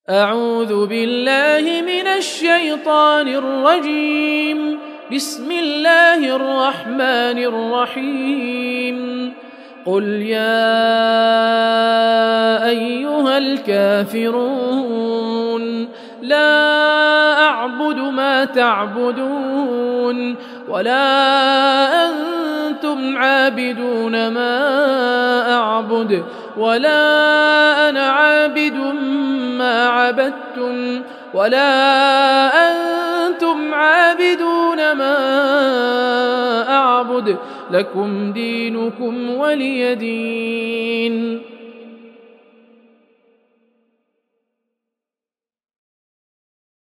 أعوذ بالله من الشيطان الرجيم. بسم الله الرحمن الرحيم. قل يا أيها الكافرون لا أعبد ما تعبدون ولا أنتم عابدون ما أعبد ولا أنا عابد ما عبدتم ولا أنتم عابدون ما أعبد لكم دينكم ولي دين.